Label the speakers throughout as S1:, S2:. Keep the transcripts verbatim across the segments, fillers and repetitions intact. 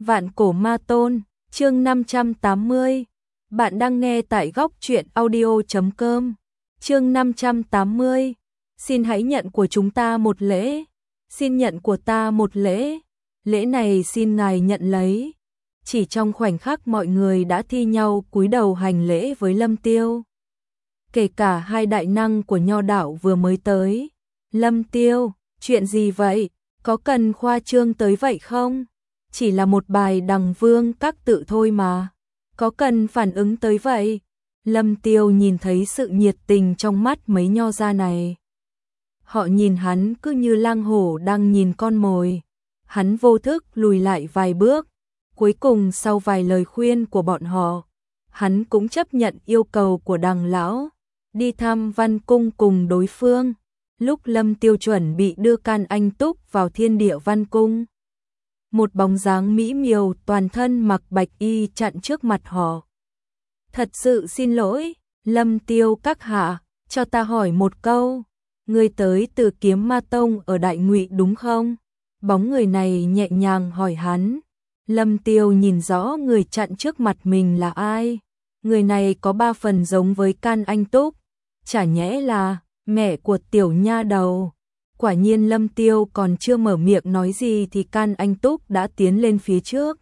S1: Vạn cổ ma tôn, chương năm trăm tám mươi. Bạn đang nghe tại góc truyện audio chấm com. Chương năm trăm tám mươi. Xin hãy nhận của chúng ta một lễ. Xin nhận của ta một lễ. Lễ này xin ngài nhận lấy. Chỉ trong khoảnh khắc mọi người đã thi nhau cúi đầu hành lễ với Lâm Tiêu. Kể cả hai đại năng của Nho đạo vừa mới tới. Lâm Tiêu, chuyện gì vậy? Có cần khoa trương tới vậy không? Chỉ là một bài đằng vương các tự thôi mà. Có cần phản ứng tới vậy? Lâm Tiêu nhìn thấy sự nhiệt tình trong mắt mấy nho gia này. Họ nhìn hắn cứ như lang hổ đang nhìn con mồi. Hắn vô thức lùi lại vài bước. Cuối cùng sau vài lời khuyên của bọn họ, hắn cũng chấp nhận yêu cầu của đằng lão, đi thăm Văn Cung cùng đối phương. Lúc Lâm Tiêu chuẩn bị đưa Can Anh Túc vào Thiên Địa Văn Cung, một bóng dáng mỹ miều toàn thân mặc bạch y chặn trước mặt họ. Thật sự xin lỗi, Lâm Tiêu các hạ, cho ta hỏi một câu, ngươi tới từ Kiếm Ma Tông ở Đại Ngụy đúng không? Bóng người này nhẹ nhàng hỏi hắn. Lâm Tiêu nhìn rõ người chặn trước mặt mình là ai. Người này có ba phần giống với Can Anh Túc, chả nhẽ là mẹ của tiểu nha đầu. Quả nhiên Lâm Tiêu còn chưa mở miệng nói gì thì Can Anh Túc đã tiến lên phía trước.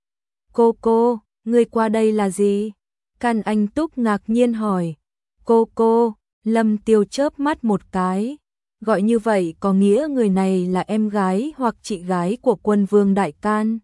S1: Cô cô, ngươi qua đây là gì? Can Anh Túc ngạc nhiên hỏi. Cô cô, Lâm Tiêu chớp mắt một cái. Gọi như vậy có nghĩa người này là em gái hoặc chị gái của Quân Vương Đại Can.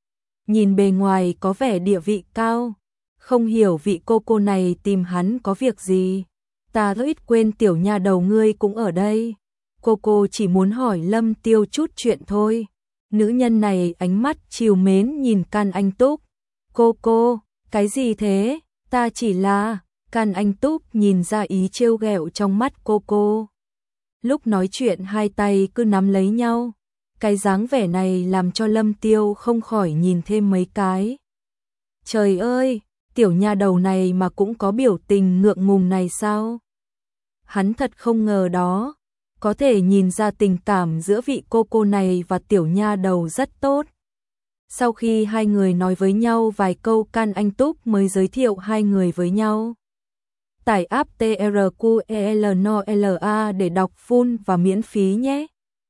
S1: Nhìn bề ngoài có vẻ địa vị cao. Không hiểu vị cô cô này tìm hắn có việc gì. Ta ít quên tiểu nha đầu ngươi cũng ở đây. Cô cô chỉ muốn hỏi Lâm Tiêu chút chuyện thôi. Nữ nhân này ánh mắt trìu mến nhìn Can Anh Túc. Cô cô, cái gì thế? Ta chỉ là... Can Anh Túc nhìn ra ý trêu ghẹo trong mắt cô cô. Lúc nói chuyện hai tay cứ nắm lấy nhau. Cái dáng vẻ này làm cho Lâm Tiêu không khỏi nhìn thêm mấy cái. Trời ơi, tiểu nha đầu này mà cũng có biểu tình ngượng ngùng này sao? Hắn thật không ngờ đó. Có thể nhìn ra tình cảm giữa vị cô cô này và tiểu nha đầu rất tốt. Sau khi hai người nói với nhau vài câu, Can Anh Túc mới giới thiệu hai người với nhau. Tải app tê rờ quy e lờ en o lờ a để đọc full và miễn phí nhé.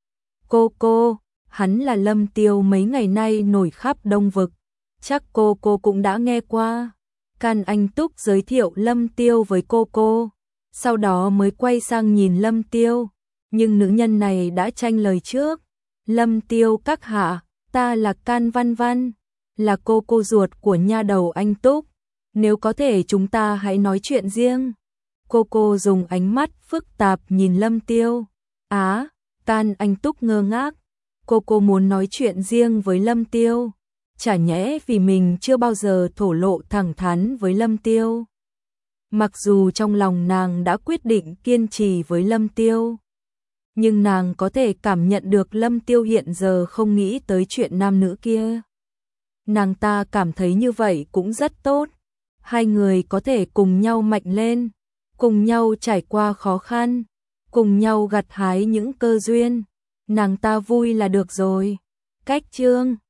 S1: Cô cô, hắn là Lâm Tiêu mấy ngày nay nổi khắp Đông Vực. Chắc cô cô cũng đã nghe qua. Can Anh Túc giới thiệu Lâm Tiêu với cô cô. Sau đó mới quay sang nhìn Lâm Tiêu. Nhưng nữ nhân này đã tranh lời trước. Lâm Tiêu các hạ, ta là Can Văn Văn, là cô cô ruột của nha đầu Anh Túc. Nếu có thể chúng ta hãy nói chuyện riêng. Cô cô dùng ánh mắt phức tạp nhìn Lâm Tiêu. Á, Can Anh Túc ngơ ngác. Cô cô muốn nói chuyện riêng với Lâm Tiêu. Chả nhẽ vì mình chưa bao giờ thổ lộ thẳng thắn với Lâm Tiêu. Mặc dù trong lòng nàng đã quyết định kiên trì với Lâm Tiêu, nhưng nàng có thể cảm nhận được Lâm Tiêu hiện giờ không nghĩ tới chuyện nam nữ kia. Nàng ta cảm thấy như vậy cũng rất tốt. Hai người có thể cùng nhau mạnh lên, cùng nhau trải qua khó khăn, cùng nhau gặt hái những cơ duyên. Nàng ta vui là được rồi. Cách chương